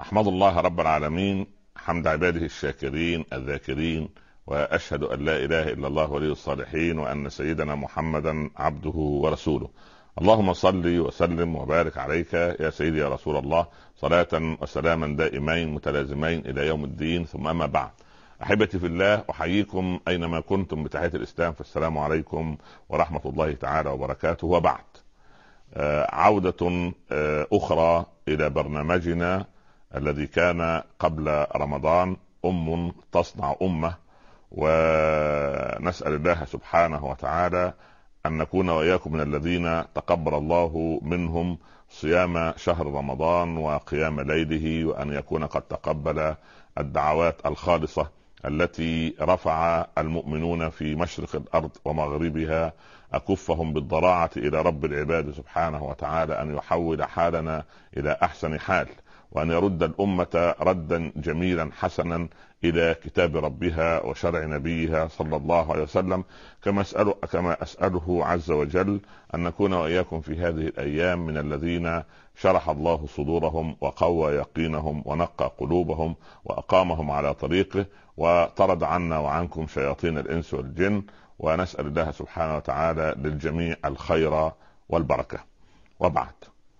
أحمد الله رب العالمين حمد عباده الشاكرين الذاكرين، وأشهد أن لا إله إلا الله ولي الصالحين، وأن سيدنا محمدا عبده ورسوله. اللهم صل وسلم وبارك عليك يا سيدي يا رسول الله، صلاة وسلاما دائمين متلازمين إلى يوم الدين. ثم أما بعد، أحبتي في الله، أحييكم أينما كنتم بتحية الإسلام، فالسلام عليكم ورحمة الله تعالى وبركاته. وبعد، عودة أخرى إلى برنامجنا الذي كان قبل رمضان، تصنع أمة، ونسأل الله سبحانه وتعالى أن نكون وإياكم من الذين تقبل الله منهم صيام شهر رمضان وقيام ليله، وأن يكون قد تقبل الدعوات الخالصة التي رفع المؤمنون في مشرق الأرض ومغربها أكفهم بالضراعة إلى رب العباد سبحانه وتعالى أن يحول حالنا إلى أحسن حال، وأن يرد الأمة ردا جميلا حسنا إلى كتاب ربها وشرع نبيها صلى الله عليه وسلم. كما أسأله عز وجل أن نكون وإياكم في هذه الأيام من الذين شرح الله صدورهم وقوى يقينهم ونقى قلوبهم وأقامهم على طريقه، وطرد عنا وعنكم شياطين الإنس والجن، ونسأل الله سبحانه وتعالى للجميع الخير والبركة. وبعد،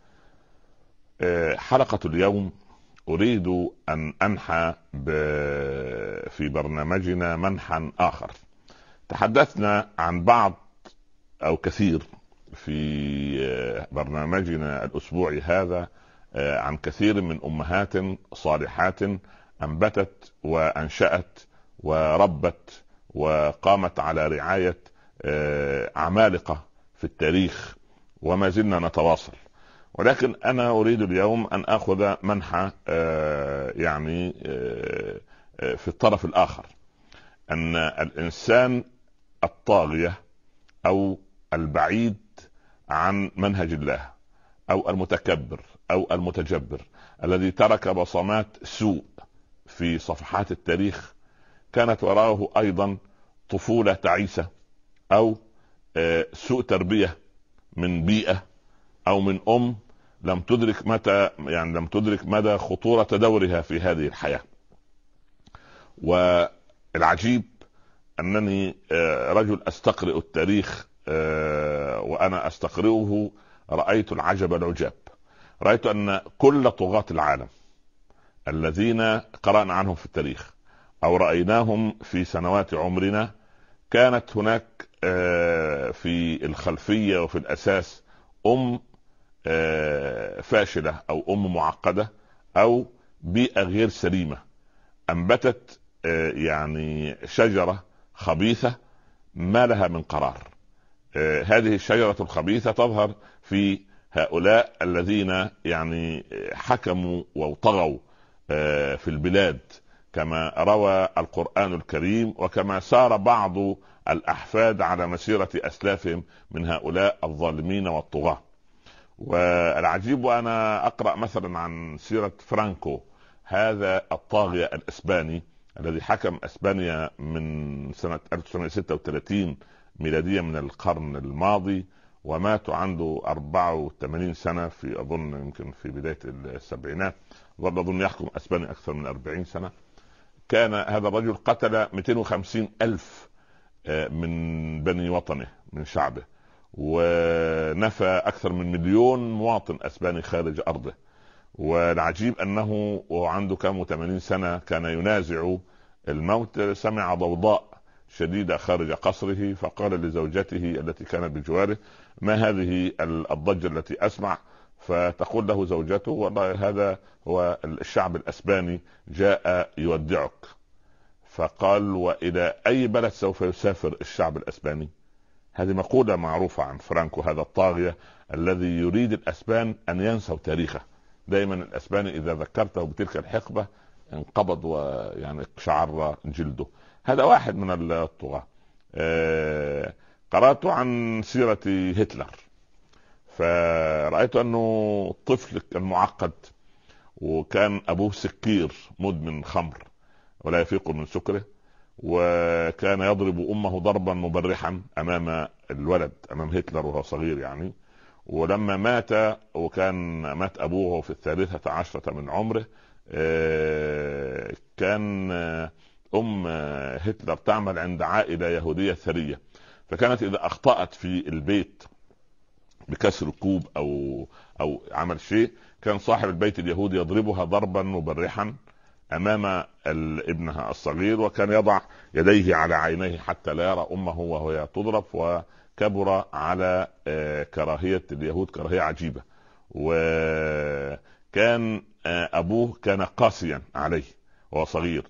حلقة اليوم أريد أن أنحى في برنامجنا منحا آخر. تحدثنا عن بعض أو كثير في برنامجنا الأسبوعي هذا عن كثير من أمهات صالحات أنبتت وأنشأت وربت وقامت على رعاية عمالقة في التاريخ، وما زلنا نتواصل. ولكن أنا أريد اليوم أن أخذ منحى في الطرف الآخر، أن الإنسان الطاغية أو البعيد عن منهج الله أو المتكبر أو المتجبر الذي ترك بصمات سوء في صفحات التاريخ، كانت وراءه أيضا طفولة تعيسة أو سوء تربية من بيئة أو من لم تدرك مدى خطورة دورها في هذه الحياة. والعجيب أنني رجل أستقرئ التاريخ، وأنا أستقرئه رأيت العجب العجاب. رأيت أن كل طغاة العالم الذين قرأنا عنهم في التاريخ أو رأيناهم في سنوات عمرنا، كانت هناك في الخلفية وفي الأساس فاشلة أو معقدة أو بيئة غير سليمة، أنبتت شجرة خبيثة ما لها من قرار. هذه الشجرة الخبيثة تظهر في هؤلاء الذين حكموا وطغوا في البلاد، كما روى القرآن الكريم وكما سار بعض الأحفاد على مسيرة أسلافهم من هؤلاء الظالمين والطغاة. والعجيب، وأنا أقرأ مثلا عن سيرة فرانكو، هذا الطاغية الإسباني الذي حكم إسبانيا من سنة 1936 ميلادية من القرن الماضي، ومات عنده 84 سنة في أظن يمكن في بداية السبعينات، ظل أظن يحكم إسبانيا أكثر من 40 سنة. كان هذا الرجل قتل 250 ألف من بني وطنه من شعبه، ونفى أكثر من 1,000,000 مواطن أسباني خارج أرضه. والعجيب أنه وعنده 80 سنة كان ينازع الموت، سمع ضوضاء شديدة خارج قصره، فقال لزوجته التي كانت بجواره: ما هذه الضجة التي أسمع؟ فتقول له زوجته: والله هذا هو الشعب الأسباني جاء يودعك. فقال: وإلى أي بلد سوف يسافر الشعب الأسباني؟ هذه مقولة معروفة عن فرانكو، هذا الطاغية الذي يريد الأسبان أن ينسوا تاريخه. دائما الأسباني إذا ذكرته بتلك الحقبة انقبض شعر جلده. هذا واحد من الطغاة. قرأت عن سيرة هتلر، فرأيت أنه طفل كان معقد، وكان أبوه سكير مدمن خمر ولا يفيق من سكره، وكان يضرب أمه ضربا مبرحا أمام الولد، أمام هتلر وهو صغير ولما مات، وكان مات أبوه في 13 من عمره، كان ام هتلر تعمل عند عائله يهوديه ثريه، فكانت اذا اخطأت في البيت بكسر كوب او عمل شيء، كان صاحب البيت اليهودي يضربها ضربا مبرحا امام ابنها الصغير، وكان يضع يديه على عينيه حتى لا يرى امه وهي تضرب. وكبر على كراهية اليهود كراهية عجيبة. وكان ابوه كان قاسيا عليه وهو صغير،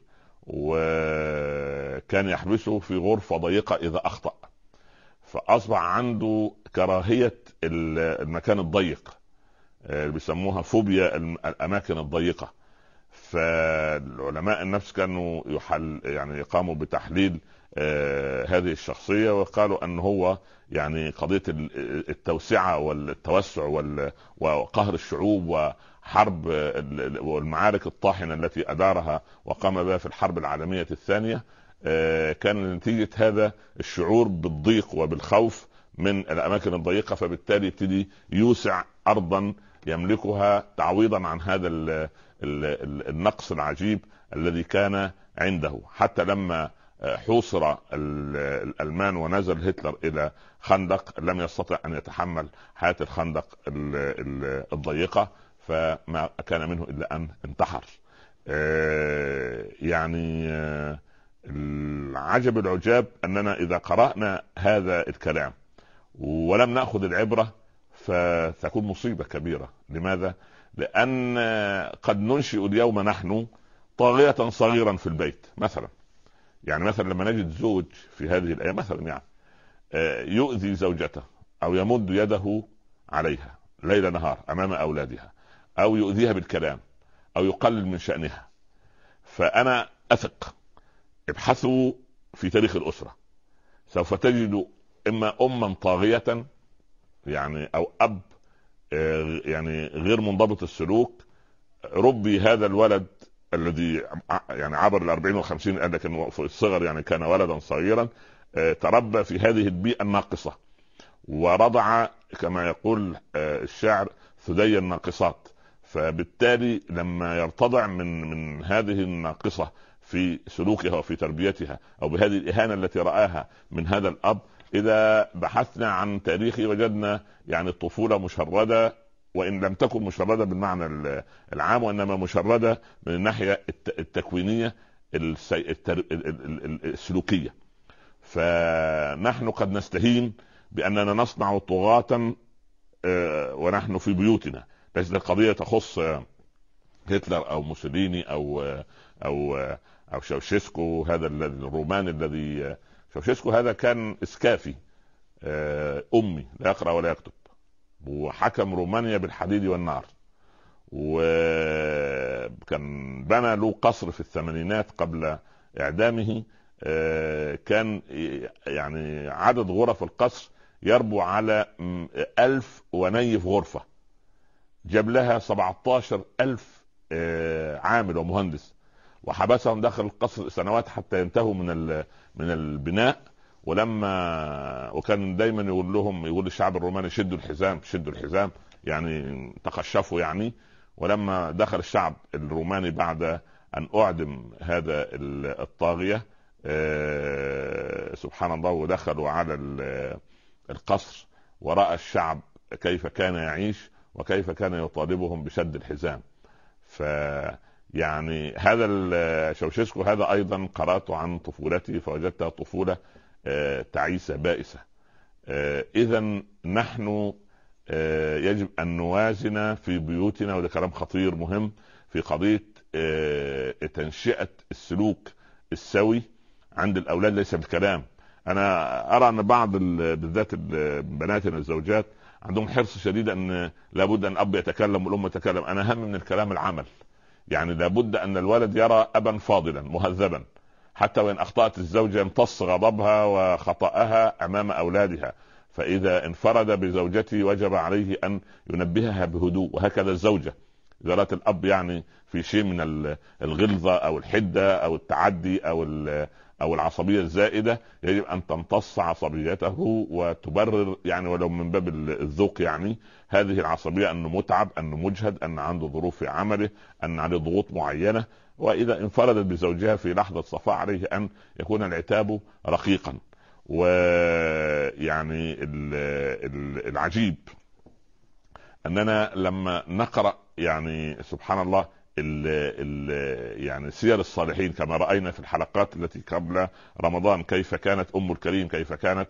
وكان يحبسه في غرفة ضيقة اذا اخطأ، فاصبح عنده كراهية المكان الضيق، بيسموها فوبيا الاماكن الضيقة. فالعلماء النفس كانوا يعني يقاموا بتحليل هذه الشخصية، وقالوا ان هو يعني قضية التوسعة والتوسع وقهر الشعوب وحرب والمعارك الطاحنة التي ادارها وقام بها في الحرب العالمية الثانية، كان نتيجة هذا الشعور بالضيق وبالخوف من الاماكن الضيقة، فبالتالي يبتدي يوسع ارضا يملكها تعويضا عن هذا النقص العجيب الذي كان عنده. حتى لما حوصر الألمان ونزل هتلر إلى خندق لم يستطع أن يتحمل حياة الخندق الضيقة، فما كان منه إلا أن انتحر. يعني العجب العجاب أننا إذا قرأنا هذا الكلام ولم نأخذ العبرة فتكون مصيبة كبيرة. لماذا؟ لأن قد ننشئ اليوم نحن طاغية صغيرا في البيت مثلا. يعني مثلا لما نجد زوج في هذه الأيام مثلا يعني يؤذي زوجته أو يمد يده عليها ليل نهار أمام أولادها، أو يؤذيها بالكلام، أو يقلل من شأنها، فأنا أثق ابحثوا في تاريخ الأسرة سوف تجدوا إما أما طاغية يعني أو أب يعني غير منضبط السلوك ربي هذا الولد الذي يعني عبر 40 و50، لكن في الصغر يعني كان ولدا صغيرا تربى في هذه البيئة الناقصة، ورضع كما يقول الشاعر ثدي الناقصات. فبالتالي لما يرتضع من هذه الناقصة في سلوكها وفي تربيتها، أو بهذه الإهانة التي رآها من هذا الأب، إذا بحثنا عن تاريخه وجدنا يعني الطفولة مشردة، وإن لم تكن مشردة بالمعنى العام، وإنما مشردة من الناحية التكوينية السلوكية. فنحن قد نستهين بأننا نصنع طغاة ونحن في بيوتنا. ليست القضية تخص هتلر أو موسوليني أو شاوشيسكو، هذا الروماني الذي شاوشيسكو هذا كان إسكافي أمي لا يقرأ ولا يكتب، وحكم رومانيا بالحديد والنار، وكان بنى له قصر في الثمانينات قبل إعدامه. كان يعني عدد غرف القصر يربو على 1000 ونيف غرفة، جاب لها 17,000 عامل ومهندس، وحبسهم داخل القصر سنوات حتى ينتهوا من البناء. وكان دايما يقول للشعب الروماني شدوا الحزام يعني تقشفوا يعني. ولما دخل الشعب الروماني بعد أن أعدم هذا الطاغية سبحان الله، ودخلوا على القصر ورأى الشعب كيف كان يعيش وكيف كان يطالبهم بشد الحزام. يعني هذا شاوشيسكو هذا أيضا قرأت عن طفولتي فوجدتها طفولة تعيسة بائسة. إذن نحن يجب أن نوازن في بيوتنا، وده كلام خطير مهم في قضية تنشئة السلوك السوي عند الأولاد، ليس بالكلام. أنا أرى أن بعض بالذات بناتنا الزوجات عندهم حرص شديد أن لابد أن الأب يتكلم والأم تتكلم. أنا أهم من الكلام العمل. يعني لابد أن الولد يرى أبا فاضلا مهذبا، حتى وإن أخطأت الزوجة يمتص غضبها وخطأها أمام أولادها. فإذا انفرد بزوجته وجب عليه أن ينبهها بهدوء، وهكذا الزوجة رأت الاب يعني في شيء من الغلظه او الحده او التعدي او العصبيه الزائده، يجب ان تمتص عصبيته وتبرر يعني ولو من باب الذوق يعني هذه العصبيه، انه متعب، انه مجهد، ان عنده ظروف في عمله، ان عليه ضغوط معينه. واذا انفردت بزوجها في لحظه صفاء عليه ان يكون العتاب رقيقا. ويعني العجيب اننا لما نقرا يعني سبحان الله ال ال يعني سير الصالحين كما راينا في الحلقات التي قبل رمضان، كيف كانت ام الكريم، كيف كانت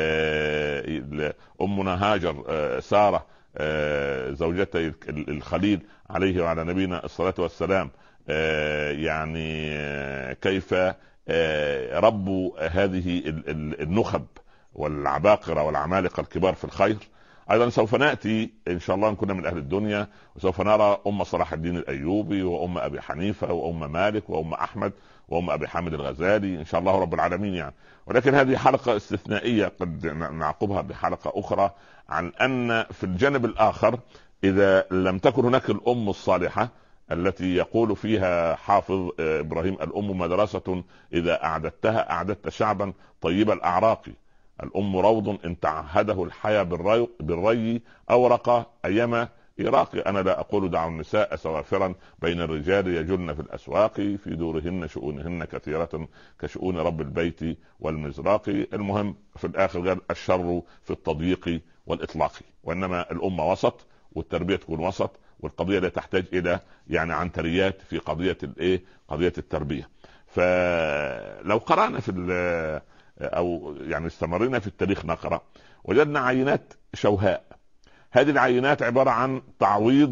امنا هاجر، ساره، زوجتي الخليل عليه وعلى نبينا الصلاه والسلام، يعني كيف ربوا هذه النخب والعباقرة والعمالقة الكبار في الخير. ايضا سوف ناتي ان شاء الله، ان كنا من اهل الدنيا، وسوف نرى صلاح الدين الايوبي، ابي حنيفه، مالك، احمد، ابي حامد الغزالي ان شاء الله رب العالمين يعني. ولكن هذه حلقه استثنائيه، قد نعقبها بحلقه اخرى عن ان في الجانب الاخر اذا لم تكن هناك الام الصالحه التي يقول فيها حافظ ابراهيم: الام مدرسه اذا اعددتها اعددت شعبا طيب الاعراق. الام روض ان تعهده الحيا بالري اورق ايما إراقي. أنا لا أقول دعوا النساء سوافرا بين الرجال يجلن في الأسواق، في دورهن شؤونهن كثيرة كشؤون رب البيت والمزراق. المهم في الآخر قال: الشر في التضييق والإطلاق. وإنما الأمة وسط، والتربية تكون وسط، والقضية لا تحتاج إلى يعني عنتريات في قضية التربية. فلو قرأنا في أو يعني استمرنا في التاريخ نقرأ، وجدنا عينات شوهاء. هذه العينات عبارة عن تعويض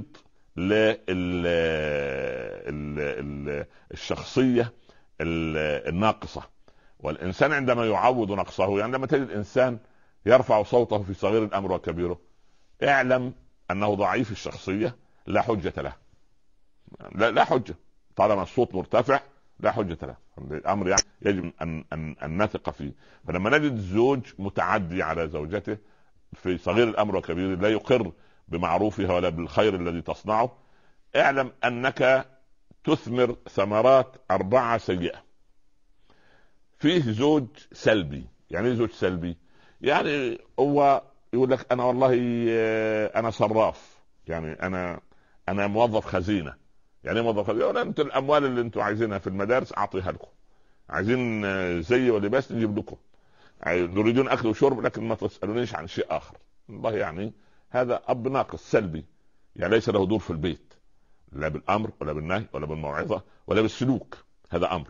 للشخصية الناقصة. والإنسان عندما يعوض نقصه، يعني لما تجد إنسان يرفع صوته في صغير الأمر وكبيره، اعلم أنه ضعيف الشخصية، لا حجة له. لا حجة، طالما الصوت مرتفع لا حجة له. الأمر يعني يجب أن نثق فيه. فلما نجد زوج متعدي على زوجته في صغير الامر وكبير، لا يقر بمعروفها ولا بالخير الذي تصنعه، اعلم انك تثمر ثمرات 4 سيئة. فيه زوج سلبي. يعني ايه زوج سلبي؟ يعني هو يقول لك: انا والله انا صراف، يعني انا موظف خزينة. يعني موظف خزينة؟ ولا انتوا الاموال اللي انتوا عايزينها في المدارس اعطيها لكم، عايزين زي ولباس نجيب لكم، نريدون اكل وشرب لكن ما تسالونيش عن شيء اخر. والله يعني هذا اب ناقص سلبي، يعني ليس له دور في البيت، لا بالامر ولا بالنهي ولا بالموعظه ولا بالسلوك. هذا امر.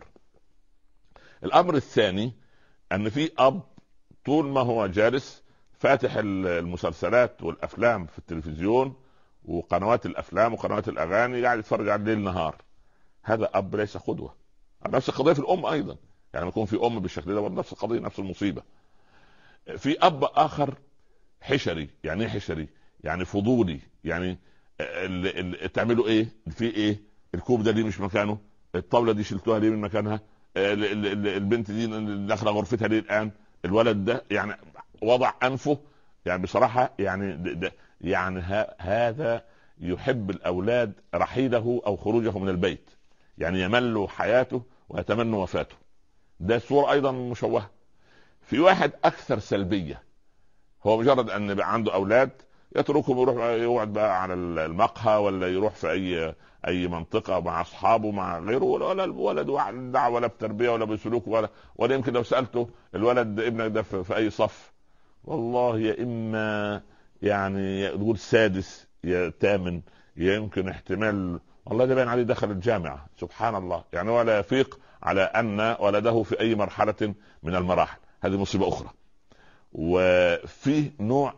الامر الثاني ان في اب طول ما هو جالس فاتح المسلسلات والافلام في التلفزيون وقنوات الافلام وقنوات الاغاني، قاعد يتفرج على الليل نهار. هذا اب ليس قدوه. نفس القضيه في الام ايضا، يعني يكون في ام بالشكل ده نفس القضيه، نفس المصيبه. في اب اخر حشري. يعني ايه حشري؟ يعني فضولي. يعني تعملوا ايه في ايه؟ الكوب ده ليه مش مكانه؟ الطاوله دي شلتوها ليه من مكانها؟ البنت دي داخله غرفتها ليه الان؟ الولد ده يعني وضع انفه. يعني بصراحه يعني يعني هذا يحب الاولاد رحيله او خروجه من البيت، يعني يمل حياته ويتمنى وفاته. ده صورة ايضا مشوهة. في واحد اكثر سلبية، هو مجرد ان يبقى عنده اولاد يتركهم يروح يقعد بقى على المقهى، ولا يروح في اي منطقة مع اصحابه مع غيره، ولا الولد دعوة ولا بتربية ولا بسلوك ولا يمكن لو سألته: الولد ابنك ده في اي صف؟ والله يا اما يعني يقول سادس يا ثامن، يمكن احتمال والله ده باين عليه دخل الجامعة. سبحان الله، يعني ولا يفيق على ان ولده في اي مرحلة من المراحل. هذه مصيبة اخرى. وفيه نوع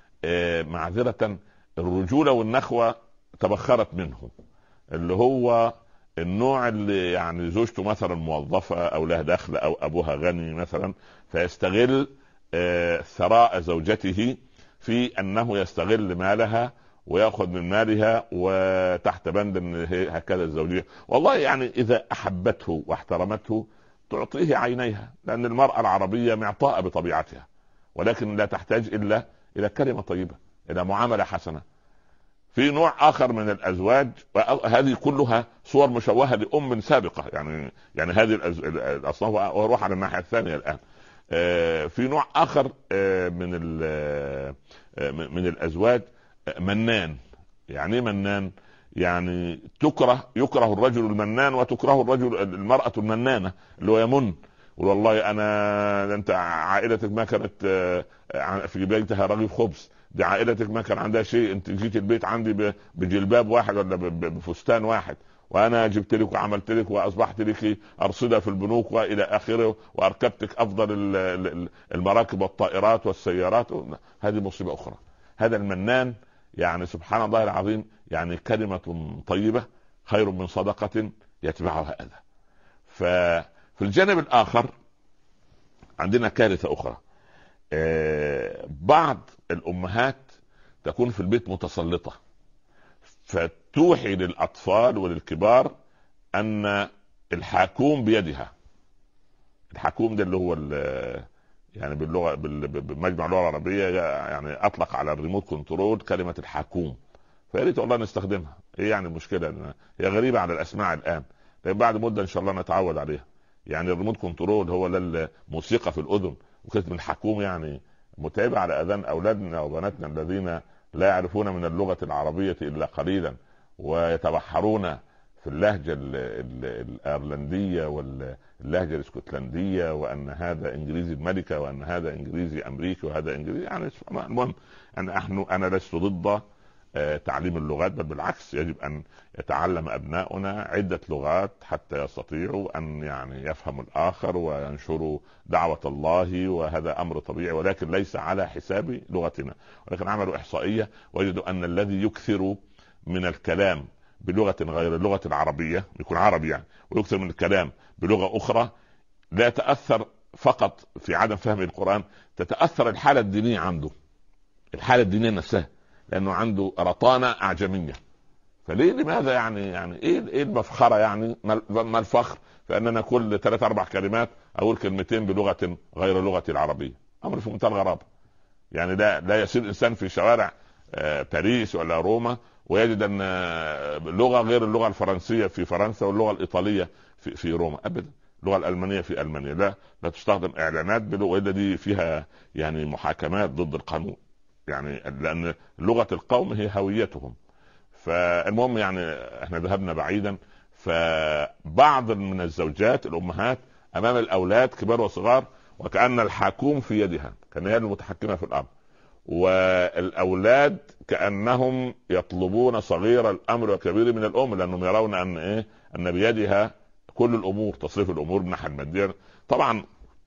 معذرة الرجولة والنخوة تبخرت منه، اللي هو النوع اللي يعني زوجته مثلا موظفة او لها دخل او ابوها غني مثلا، فيستغل ثراء زوجته في انه يستغل مالها ويأخذ من مالها، وتحت بند ان هكذا الزوجية. والله يعني اذا احبته واحترمته تعطيه عينيها، لان المرأة العربية معطاءة بطبيعتها، ولكن لا تحتاج الا الى كلمة طيبة، الى معاملة حسنة. في نوع اخر من الازواج، هذه كلها صور مشوهه لام سابقه، يعني هذه الاصناف، واروح على الناحيه الثانيه الان. في نوع اخر من الازواج منان. يعني منان، يعني يكره الرجل المنان وتكره المرأة المنانة اللي هو يمن. والله انت عائلتك ما كانت في بيتها رغيف خبز، دي عائلتك ما كان عندها شيء، انت جيت البيت عندي بجلباب واحد ولا بفستان واحد، وانا جبت لك وعملت لك واصبحت لك ارصده في البنوك والى اخره، واركبتك افضل المراكب والطائرات والسيارات. هذه مصيبه اخرى. هذا المنان، يعني سبحان الله العظيم، يعني كلمه طيبه خير من صدقه يتبعها اذى. ففي الجانب الاخر عندنا كارثه اخرى. بعض الامهات تكون في البيت متسلطه، فتوحي للاطفال وللكبار ان الحاكوم بيدها. الحاكوم ده اللي هو يعني باللغه بمجمع اللغه العربيه، يعني اطلق على الريموت كنترول كلمه الحاكوم. فيا ريت والله نستخدمها. ايه يعني المشكله؟ هي غريبه على الاسماع الان، لكن بعد مده ان شاء الله نتعود عليها. يعني الريموت كنترول هو الموسيقى في الاذن، وكلمه الحاكوم يعني متعبه على اذان اولادنا وبناتنا الذين لا يعرفون من اللغه العربيه الا قليلا، ويتبحرون في اللهجه الايرلنديه واللهجه الاسكتلنديه، وان هذا انجليزي الملكه وان هذا انجليزي امريكي وهذا انجليزي. يعني المهم انا لست ضد تعليم اللغات، بل بالعكس يجب ان يتعلم ابناؤنا عده لغات حتى يستطيعوا ان يعني يفهموا الاخر وينشروا دعوه الله، وهذا امر طبيعي، ولكن ليس على حساب لغتنا. ولكن عملوا احصائيه وجدوا ان الذي يكثر من الكلام بلغه غير اللغه العربيه، يكون عربي يعني، ويكثر من الكلام بلغه اخرى، لا يتاثر فقط في عدم فهم القران، تتاثر الحاله الدينيه عنده، الحاله الدينيه نفسها، لانه عنده رطانه اعجميه. فليه؟ لماذا؟ يعني ايه المفخره؟ يعني ما الفخر فاننا كل 3-4 كلمات اقول كلمتين بلغه غير لغتي العربيه؟ امر في منتهى الغرابه. يعني لا يسير انسان في شوارع باريس ولا روما ويجد ان لغه غير اللغه الفرنسيه في فرنسا واللغه الايطاليه في روما ابدا. اللغه الالمانيه في المانيا لا تستخدم اعلانات بلغه دي فيها يعني محاكمات ضد القانون، يعني لان لغه القوم هي هويتهم. فالمهم يعني احنا ذهبنا بعيدا. فبعض من الزوجات الامهات امام الاولاد كبار وصغار وكأن الحاكوم في يدها، كان هي المتحكمه في الامر، والاولاد كانهم يطلبون صغير الامر وكبير من الام، لانهم يرون ان بيدها كل الامور، تصريف الامور من الناحيه الماديه. طبعا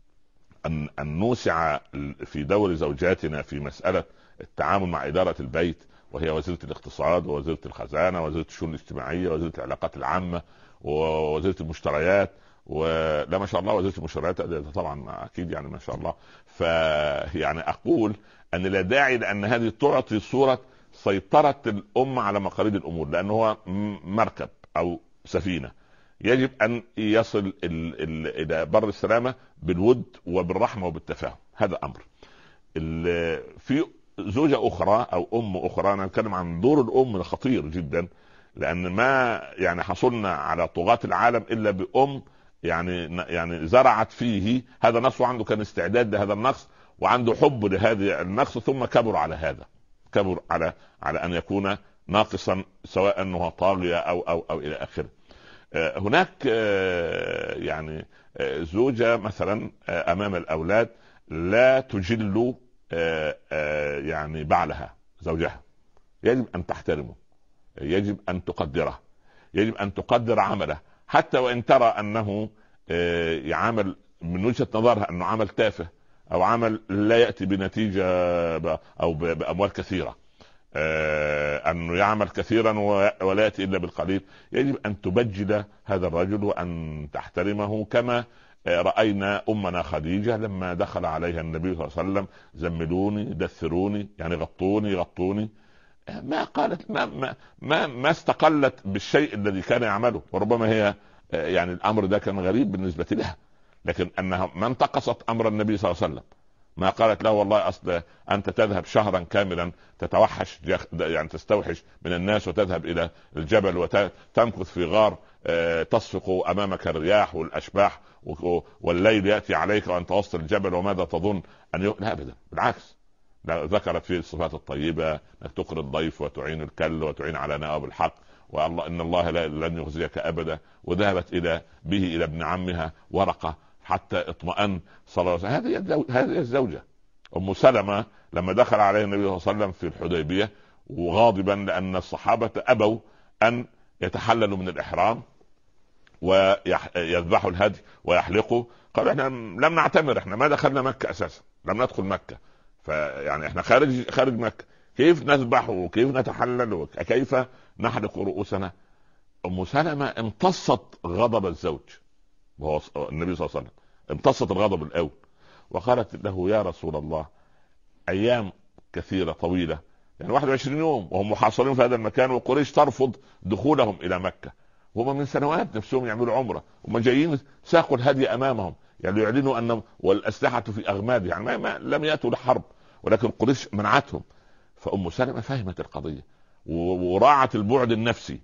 ان نوسع في دور زوجاتنا في مساله التعامل مع اداره البيت، وهي وزيره الاقتصاد ووزيره الخزانه ووزيره الشؤون الاجتماعيه ووزيره العلاقات العامه ووزيره المشتريات، ولا ما شاء الله وزيره المشتريات طبعا اكيد يعني ما شاء الله. فيعني اقول ان لا داعي لان هذه تعطي صوره سيطره الام على مقاليد الامور، لانه هو مركب او سفينه يجب ان يصل الى بر السلامه بالود وبالرحمه وبالتفاهم. هذا امر. في زوجه اخرى او ام اخرى، انا اتكلم عن دور الام الخطير جدا، لان ما يعني حصلنا على طغاة العالم الا بام يعني زرعت فيه هذا النقص، وعنده كان استعداد لهذا النقص وعنده حب لهذا النقص، ثم كبر على هذا، كبر على ان يكون ناقصا، سواء انه طاغية او الى اخره. هناك يعني زوجة مثلا امام الاولاد لا تجل يعني بعلها زوجها، يجب ان تحترمه، يجب ان تقدره، يجب ان تقدر عمله، حتى وان ترى انه يعمل من وجهة نظرها انه عمل تافه او عمل لا يأتي بنتيجة او باموال كثيرة، انه يعمل كثيرا ولا يأتي الا بالقليل. يجب ان تبجل هذا الرجل وان تحترمه، كما رأينا أمنا خديجة لما دخل عليها النبي صلى الله عليه وسلم: زملوني، دثروني، يعني غطوني. ما قالت ما استقلت بالشيء الذي كان يعمله، وربما هي يعني الأمر ده كان غريب بالنسبة لها، لكن أنها ما انتقصت أمر النبي صلى الله عليه وسلم، ما قالت له والله اصل انت تذهب شهرا كاملا تتوحش، يعني تستوحش من الناس، وتذهب الى الجبل وتمكث في غار تصفق امامك الرياح والاشباح، والليل ياتي عليك وانت وسط الجبل، وماذا تظن لا ابدا، بالعكس. ذكرت فيه الصفات الطيبه، انك تقري الضيف وتعين الكل وتعين على نائب الحق، والله ان الله لن يخزيك ابدا. وذهبت به الى ابن عمها ورقه حتى اطمأن صلى الله عليه وسلم. هذه الزوجه ام سلمة لما دخل عليه النبي صلى الله عليه وسلم في الحديبيه وغاضبا لان الصحابه ابوا ان يتحللوا من الاحرام ويذبحوا الهدي ويحلقوا، قالوا احنا لم نعتمر، احنا ما دخلنا مكه اساسا، لم ندخل مكه، فيعني احنا خارج مكه، كيف نذبح وكيف نتحلل وكيف نحلق رؤوسنا؟ ام سلمة امتصت غضب الزوج وهو النبي صلى الله عليه وسلم، امتصت الغضب الاول، وقالت له يا رسول الله ايام كثيره طويله، يعني 21 يوم وهم محاصرين في هذا المكان، وقريش ترفض دخولهم الى مكه، وهم من سنوات نفسهم يعملوا عمره، هم جايين ساقوا الهدي امامهم، يعني يعلنوا ان والاسلحه في اغماد، يعني ما لم ياتوا لحرب، ولكن قريش منعتهم. فام سلمة فهمت القضيه وراعت البعد النفسي،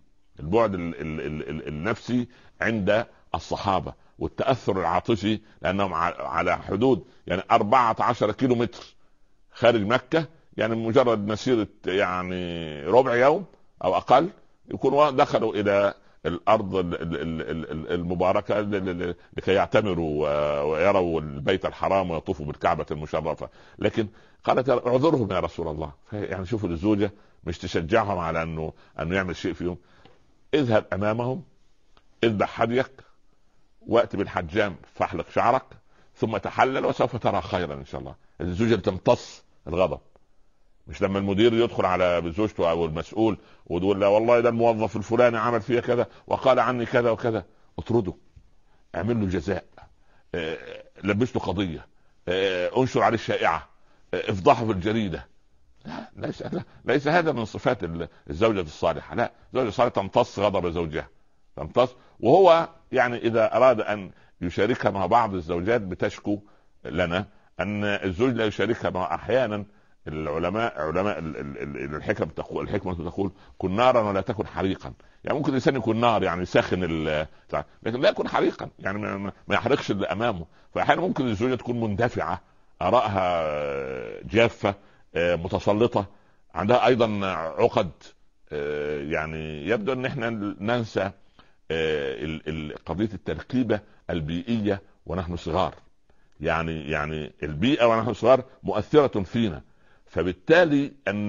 النفسي عند الصحابه، والتاثر العاطفي، لانهم على حدود يعني 14 كيلو متر خارج مكه، يعني مجرد مسيره يعني ربع يوم او اقل يكونوا دخلوا الى الارض المباركه لكي يعتمروا ويروا البيت الحرام ويطوفوا بالكعبه المشرفه. لكن قالت اعذرهم يا رسول الله، يعني شوفوا الزوجه مش تشجعهم على انه يعمل شيء فيهم، اذهب امامهم، اذبح هديك، وقت بالحجام فاحلق شعرك، ثم تحلل وسوف ترى خيرا ان شاء الله. الزوجه بتمتص الغضب، مش لما المدير يدخل على زوجته او المسؤول وتقول لا والله ده الموظف الفلاني عمل فيها كذا وقال عني كذا وكذا، اطرده، اعمل له جزاء، لبس له قضيه، انشر عليه الشائعه، افضحه في الجريده. لا ليس هذا من صفات الزوجه الصالحه. لا، الزوجه الصالحه تمتص غضب زوجها، تمتص. وهو يعني اذا اراد ان يشاركها مع بعض الزوجات بتشكو لنا ان الزوج لا يشاركها مع احيانا علماء الحكمة تقول كن نارا ولا تكن حريقا. يعني ممكن الانسان يكون نار يعني يسخن لكن لا يكون حريقا، يعني ما يحرقش اللي امامه. فاحيانا ممكن الزوجة تكون مندفعة، ارائها جافة، متسلطة، عندها ايضا عقد. يعني يبدو ان احنا ننسى قضية التركيبة البيئية ونحن صغار. يعني البيئة ونحن صغار مؤثرة فينا، فبالتالي ان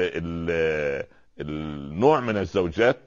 النوع من الزوجات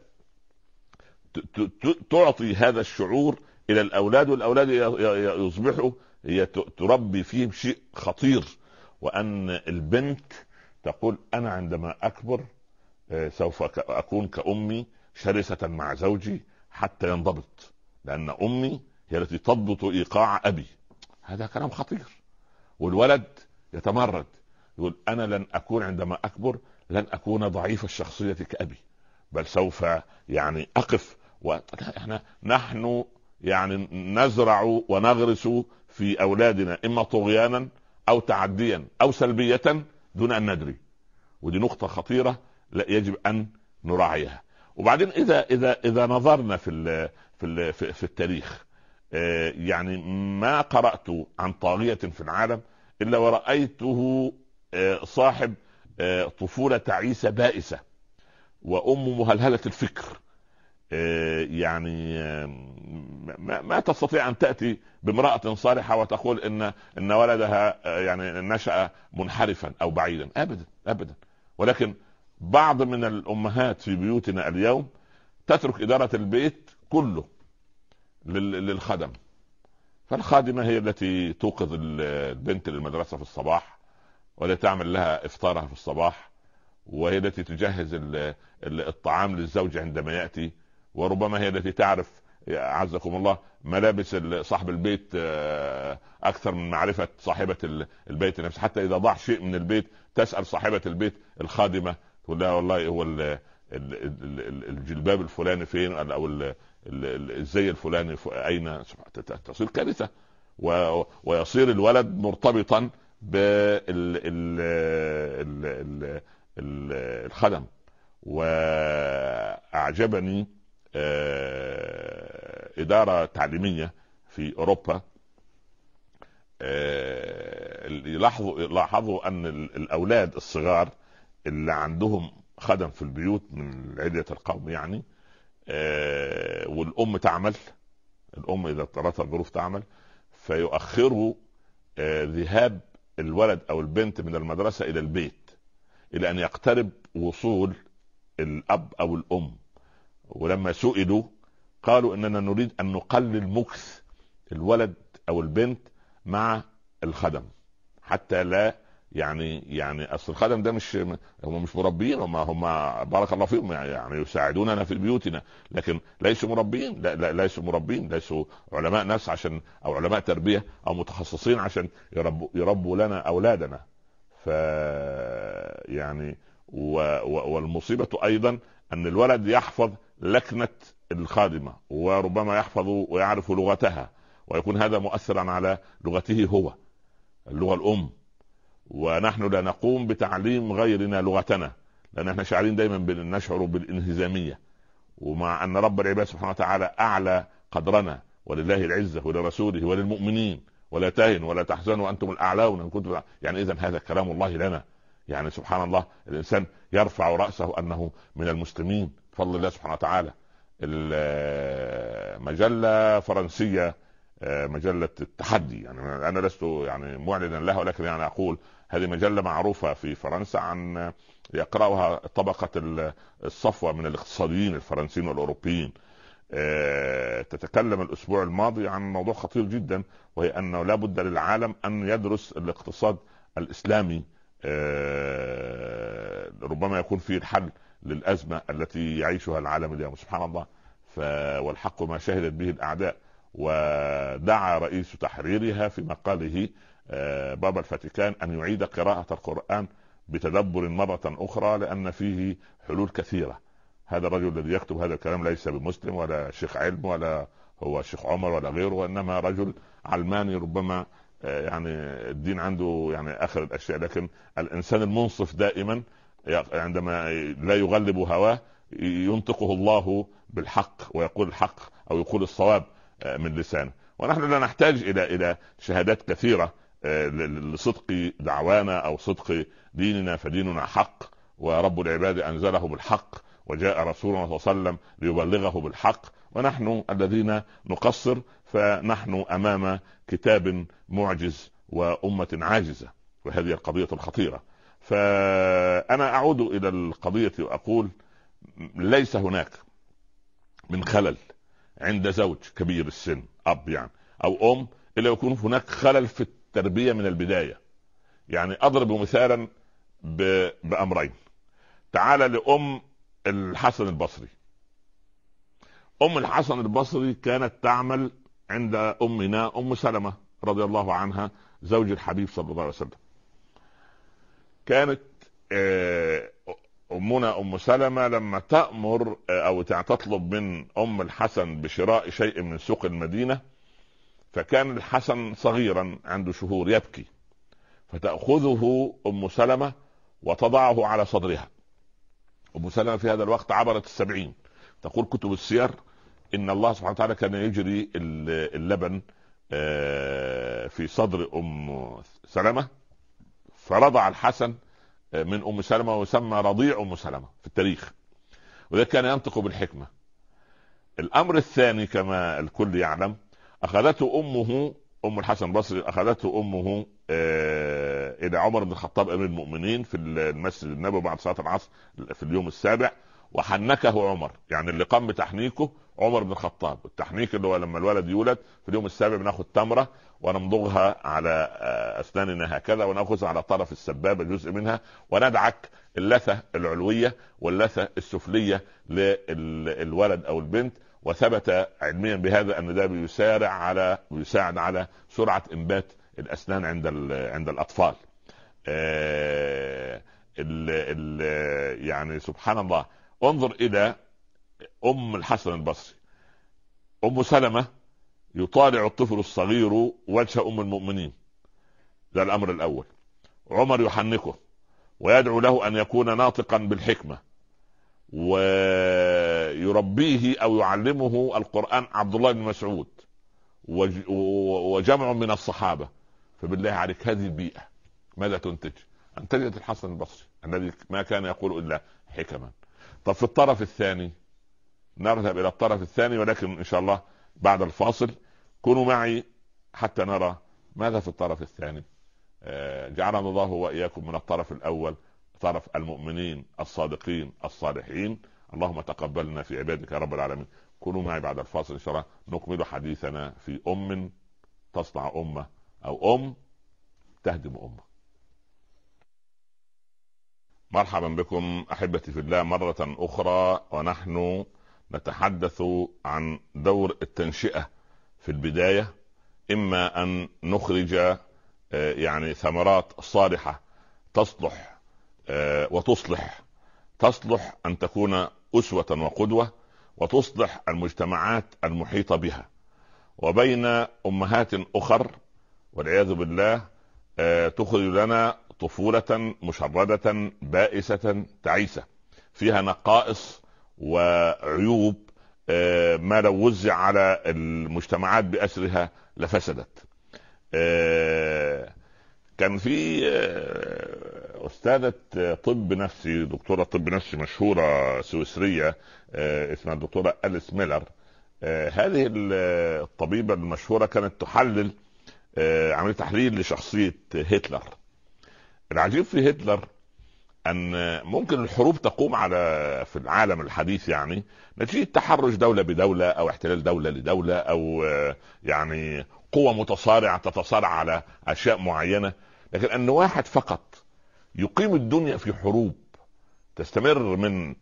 تعطي هذا الشعور الى الاولاد، والأولاد يصبحوا هي تربي فيهم شيء خطير، وان البنت تقول انا عندما اكبر سوف اكون كأمي شرسة مع زوجي حتى ينضبط، لان امي هي التي تضبط ايقاع ابي. هذا كلام خطير. والولد يتمرد يقول انا لن اكون عندما اكبر لن اكون ضعيف الشخصية كأبي، بل سوف يعني اقف نحن يعني نزرع ونغرس في اولادنا اما طغيانا او تعديا او سلبية دون ان ندري. ودي نقطة خطيرة لا يجب ان نراعيها. وبعدين اذا نظرنا في التاريخ، يعني ما قرأت عن طاغية في العالم الا ورأيته صاحب طفولة تعيسة بائسة وام مهلهلة الفكر. يعني ما تستطيع ان تأتي بامرأة صالحة وتقول ان ولدها يعني نشأ منحرفا او بعيدا، ابدا ابدا. ولكن بعض من الامهات في بيوتنا اليوم تترك ادارة البيت كله للخدم، فالخادمة هي التي توقظ البنت للمدرسة في الصباح، ولا تعمل لها افطارها في الصباح، وهي التي تجهز الطعام للزوج عندما يأتي، وربما هي التي تعرف عزكم الله ملابس صاحب البيت اكثر من معرفة صاحبة البيت نفسه. حتى اذا ضاع شيء من البيت تسأل صاحبة البيت الخادمة تقول لها والله هو الجلباب الفلاني فين، او الزي الفلاني اين. تصير كارثة، ويصير الولد مرتبطا بالخدم. وأعجبني إدارة تعليمية في أوروبا لاحظوا أن الأولاد الصغار اللي عندهم خدم في البيوت من عدة القوم يعني، والأم تعمل، الأم إذا اضطرتها الظروف تعمل، فيؤخروا ذهاب الولد أو البنت من المدرسة إلى البيت إلى أن يقترب وصول الأب أو الأم. ولما سئلوا قالوا إننا نريد أن نقلل مكث الولد أو البنت مع الخدم، حتى لا يعني اصل الخدم ده هم مش مربين، هم بارك الله فيهم يعني يساعدوننا في بيوتنا، لكن ليسوا مربين، لا ليسوا مربين، ليسوا علماء نفس عشان او علماء تربيه او متخصصين عشان يربوا لنا اولادنا. ف يعني والمصيبه ايضا ان الولد يحفظ لكنه الخادمه، وربما يحفظ ويعرف لغتها، ويكون هذا مؤثرا على لغته هو، اللغه الام، ونحن لا نقوم بتعليم غيرنا لغتنا، لان احنا شاعرين دايما نشعر بالانهزاميه، ومع ان رب العباد سبحانه وتعالى اعلى قدرنا، ولله العزه ولرسوله وللمؤمنين، ولا تهنوا ولا تحزنوا وانتم الاعلون ان كنتم يعني. اذا هذا كلام الله لنا يعني، سبحان الله، الانسان يرفع راسه انه من المسلمين بفضل الله سبحانه وتعالى. المجله فرنسيه، مجلة التحدي، يعني أنا لست يعني معلنا لها، ولكن يعني أقول هذه مجلة معروفة في فرنسا، عن يقرأها طبقة الصفوة من الاقتصاديين الفرنسيين والأوروبيين. تتكلم الأسبوع الماضي عن موضوع خطير جدا، وهي أنه لا بد للعالم أن يدرس الاقتصاد الإسلامي، ربما يكون فيه الحل للأزمة التي يعيشها العالم اليوم. سبحان الله، والحق ما شهدت به الأعداء. ودعا رئيس تحريرها في مقاله بابا الفاتيكان أن يعيد قراءة القرآن بتدبر مرة أخرى، لأن فيه حلول كثيرة. هذا الرجل الذي يكتب هذا الكلام ليس بمسلم ولا شيخ علم ولا هو شيخ عمر ولا غيره، وإنما رجل علماني، ربما يعني الدين عنده يعني آخر الأشياء. لكن الإنسان المنصف دائما عندما لا يغلب هواه ينطقه الله بالحق، ويقول الحق أو يقول الصواب من لسانه. ونحن لا نحتاج الى شهادات كثيره لصدق دعوانا او صدق ديننا، فديننا حق، ورب العباد انزله بالحق، وجاء رسولنا صلى الله عليه وسلم ليبلغه بالحق، ونحن الذين نقصر فنحن امام كتاب معجز وامه عاجزه، وهذه القضيه الخطيره. فانا اعود الى القضيه واقول ليس هناك من خلل عند زوج كبير السن، اب يعني او ام، الا يكون هناك خلل في التربيه من البدايه. يعني اضرب مثالا بامرين. تعال لام الحسن البصري. ام الحسن البصري كانت تعمل عند امنا ام سلمة رضي الله عنها زوج الحبيب صلى الله عليه وسلم. كانت أمنا أم سلمة لما تأمر أو تطلب من أم الحسن بشراء شيء من سوق المدينة، فكان الحسن صغيرا عنده شهور يبكي، فتأخذه أم سلمة وتضعه على صدرها. أم سلمة في هذا الوقت عبرت 70. تقول كتب السير إن الله سبحانه وتعالى كان يجري اللبن في صدر أم سلمة، فرضع الحسن من أم سلمة، ويسمى رضيع أم سلمة في التاريخ، وذلك كان ينطق بالحكمة. الأمر الثاني كما الكل يعلم، أخذته أمه أم الحسن البصري، أخذته أمه إلى عمر بن الخطاب أمير المؤمنين في المسجد النبوي بعد صلاة العصر في اليوم السابع، وحنكه عمر، يعني اللي قام بتحنيكه عمر بن الخطاب. التحنيك اللي هو لما الولد يولد في اليوم السابع بناخد تمرة ونمضغها على أسناننا هكذا، ونأخذها على طرف السبابة جزء منها، وندعك اللثة العلوية واللثة السفلية للولد أو البنت. وثبت علميا بهذا أن ده بيساعد على سرعة إنبات الأسنان عند الأطفال. يعني سبحان الله، انظر إلى أم الحسن البصري. أم سلمة يطالع الطفل الصغير وجه أم المؤمنين، ده الامر الاول. عمر يحنكه ويدعو له ان يكون ناطقا بالحكمة، ويربيه او يعلمه القرآن عبد الله بن مسعود وجمع من الصحابة. فبالله عليك هذه البيئة ماذا تنتج؟ أن تجد الحسن البصري الذي ما كان يقول إلا حكما. طب في الطرف الثاني، نذهب إلى الطرف الثاني، ولكن إن شاء الله بعد الفاصل. كونوا معي حتى نرى ماذا في الطرف الثاني. جعلنا الله وإياكم من الطرف الأول، طرف المؤمنين الصادقين الصالحين. اللهم تقبلنا في عبادك يا رب العالمين. كونوا معي بعد الفاصل إن شاء الله نكمل حديثنا في تصنع أمة، أو تهدم أمة. مرحبا بكم أحبتي في الله مرة أخرى، ونحن نتحدث عن دور التنشئة في البداية. إما أن نخرج يعني ثمرات صالحة تصلح وتصلح، تصلح أن تكون أسوة وقدوة، وتصلح المجتمعات المحيطة بها. وبين أمهات أخر والعياذ بالله تخرج لنا طفولة مشردة بائسة تعيسة فيها نقائص وعيوب ما لو وزع على المجتمعات بأسرها لفسدت. كان في أستاذة طب نفسي، دكتورة طب نفسي مشهورة سويسرية اسمها الدكتورة أليس ميلر. هذه الطبيبة المشهورة كانت تحلل عملية تحليل لشخصية هتلر. العجيب في هتلر أن ممكن الحروب تقوم في العالم الحديث يعني نتيجة تحرش دولة بدولة، أو احتلال دولة لدولة، أو يعني قوة متصارعة تتصارع على أشياء معينة. لكن أن واحد فقط يقيم الدنيا في حروب تستمر من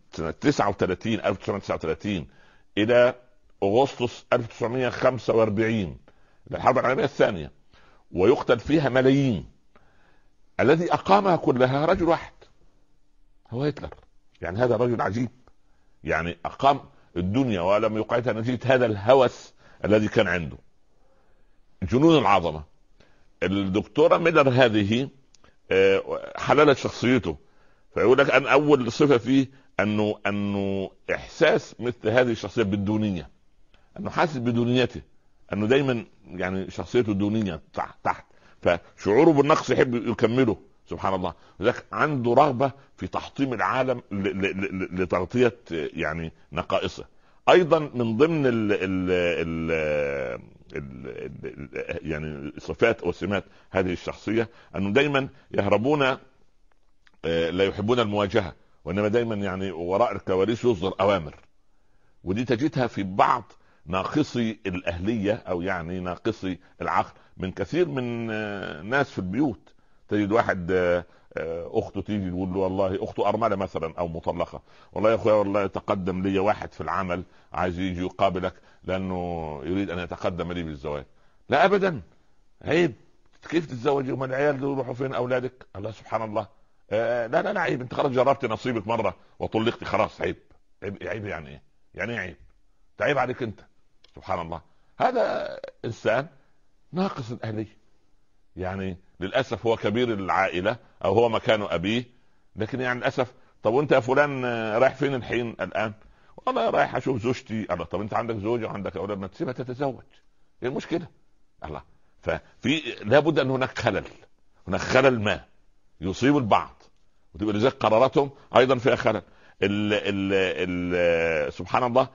1939 إلى أغسطس 1945 الحرب العالمية الثانية، ويقتل فيها ملايين، الذي أقامها كلها رجل واحد هو هتلر. يعني هذا رجل عجيب، يعني أقام الدنيا ولم يقعدها نتيجة هذا الهوس الذي كان عنده. جنون العظمة. الدكتورة ميلر هذه حللت شخصيته، فيقول لك أن أول صفة فيه أنه إحساس مثل هذه الشخصية بالدونية، أنه حاسس بدونيته، أنه دايما يعني شخصيته دونية تحت، فشعوره بالنقص يحب يكمله. سبحان الله. لذلك عنده رغبة في تحطيم العالم لتغطية يعني نقائصه. أيضا من ضمن يعني الصفات وسمات هذه الشخصية أنه دايما يهربون، لا يحبون المواجهة، وإنما دايما يعني وراء الكواليس يصدر أوامر. ودي تجدها في بعض ناقصي الأهلية أو يعني ناقصي العقل من كثير من ناس في البيوت. تجد واحد أخته تيجي تقول له، والله أخته أرملة مثلا أو مطلقة، والله يا أخويا والله تقدم لي واحد في العمل عايز يجي يقابلك لأنه يريد أن يتقدم لي بالزواج. لا أبدا، عيب، كيف تتزوج وما العيال دول يروحوا فين أولادك؟ الله سبحان الله. لا عيب، انت خلاص جربت نصيبك مرة وطلقتي خلاص، عيب. عيب يعني ايه؟ يعني ايه عيب؟ تعيب عليك انت. سبحان الله. هذا انسان ناقص الاهلية، يعني للاسف هو كبير العائلة او هو مكان ابيه، لكن يعني للاسف. طب وانت يا فلان رايح فين الحين الان؟ والله رايح اشوف زوجتي. الله، طب انت عندك زوجة وعندك اولاد، ما تسيبها تتزوج، ايه المشكلة؟ الله. ففي لابد ان هناك خلل ما يصيب البعض، وتبقى لذلك قراراتهم ايضا فيها خلل. سبحان الله.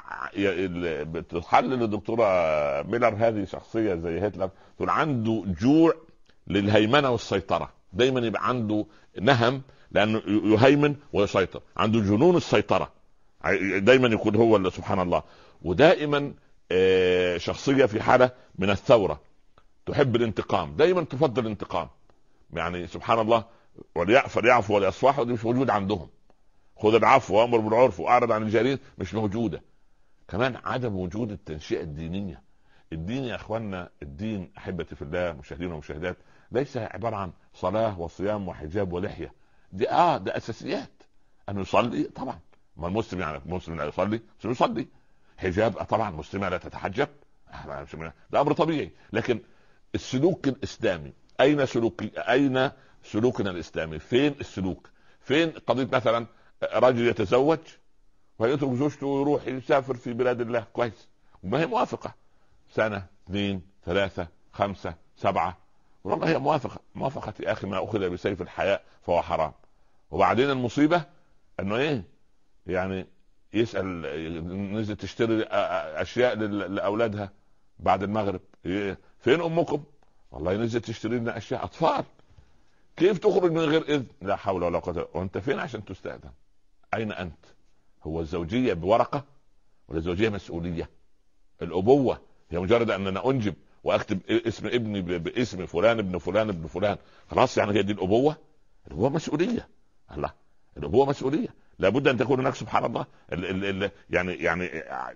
بتحلل الدكتورة ميلر هذه شخصية زي هتلر، تقول عنده جوع للهيمنة والسيطرة، دايما يبقى عنده نهم لأنه يهيمن ويسيطر، عنده جنون السيطرة، دايما يكون هو اللي سبحان الله. ودائما شخصية في حالة من الثورة، تحب الانتقام، دايما تفضل الانتقام. يعني سبحان الله. فليعفوا وليصفحوا، دي مش موجود عندهم. خذ العفو وامر بالعرف واعرض عن الجاهلين، مش موجوده. كمان عدم وجود التنشئه الدينيه. الدين يا اخواننا، الدين احبتي في الله مشاهدين ومشاهدات، ليس عباره عن صلاه وصيام وحجاب ولحيه. دي ده اساسيات. ان يصلي طبعا، ما المسلم يعني مسلم لا يصلي، مسلم يصلي. حجاب طبعا، مسلمه لا تتحجب، ده امر طبيعي. لكن السلوك الاسلامي أين سلوكنا الإسلامي؟ فين السلوك؟ فين قضية مثلا رجل يتزوج ويترك زوجته ويروح يسافر في بلاد الله كويس وما هي موافقة، سنة 2 3 5 7 والله هي موافقة يا أخي، ما أخذ بسيف الحياء فهو حرام. وبعدين المصيبة أنه إيه يعني يسأل، نزل تشتري أشياء لأولادها بعد المغرب، فين أمكم؟ والله نزل تشتري لنا أشياء أطفال. كيف تخرج من غير إذن؟ لا حول ولا قوة. وأنت فين عشان تستأذن؟ أين أنت؟ هو الزوجية بورقة ولا الزوجية مسؤولية؟ الأبوة هي مجرد أن أنا أنجب وأكتب اسم ابني باسم فلان ابن فلان ابن فلان، خلاص يعني هي دي الأبوة؟ الأبوة مسؤولية. الله، الأبوة مسؤولية. لابد أن تكون هناك سبحان الله يعني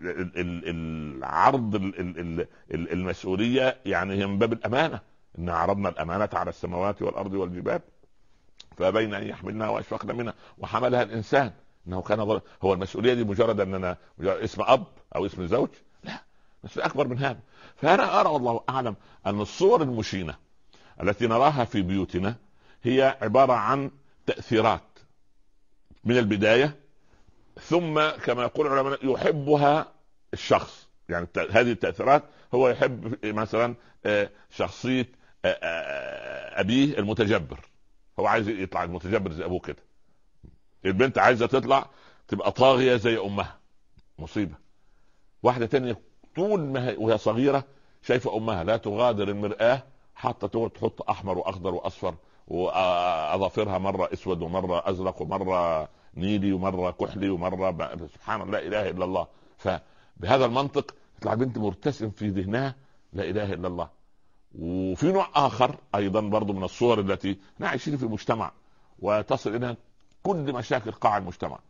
العرض المسؤولية يعني هي من باب الأمانة. إن عرضنا الأمانة على السماوات والأرض والجبال فبين أن يحملنها وأشفقن منها وحملها الإنسان انه كان ظلم. هو المسؤوليه دي مجرد ان انا مجرد اسم اب او اسم زوج؟ لا، مسؤوليه اكبر من هذا. فانا ارى والله اعلم ان الصور المشينه التي نراها في بيوتنا هي عباره عن تاثيرات من البدايه، ثم كما يقول العلماء يحبها الشخص. يعني هذه التاثيرات هو يحب مثلا شخصيه ابيه المتجبر، هو عايز يطلع المتجبر زي ابوه كده. البنت عايزه تطلع تبقى طاغيه زي امها، مصيبه. واحده تانية طول ما وهي صغيره شايفه امها لا تغادر المرآة، حتى تحط احمر واخضر واصفر واظافرها مره اسود ومره ازرق ومره نيلي ومره كحلي ومره سبحان الله لا اله الا الله. فبهذا المنطق تطلع بنت مرتسم في ذهنها لا اله الا الله. وفي نوع اخر ايضا برضو من الصور التي احنا عايشين في مجتمع وتصل الى كل مشاكل قاع المجتمع.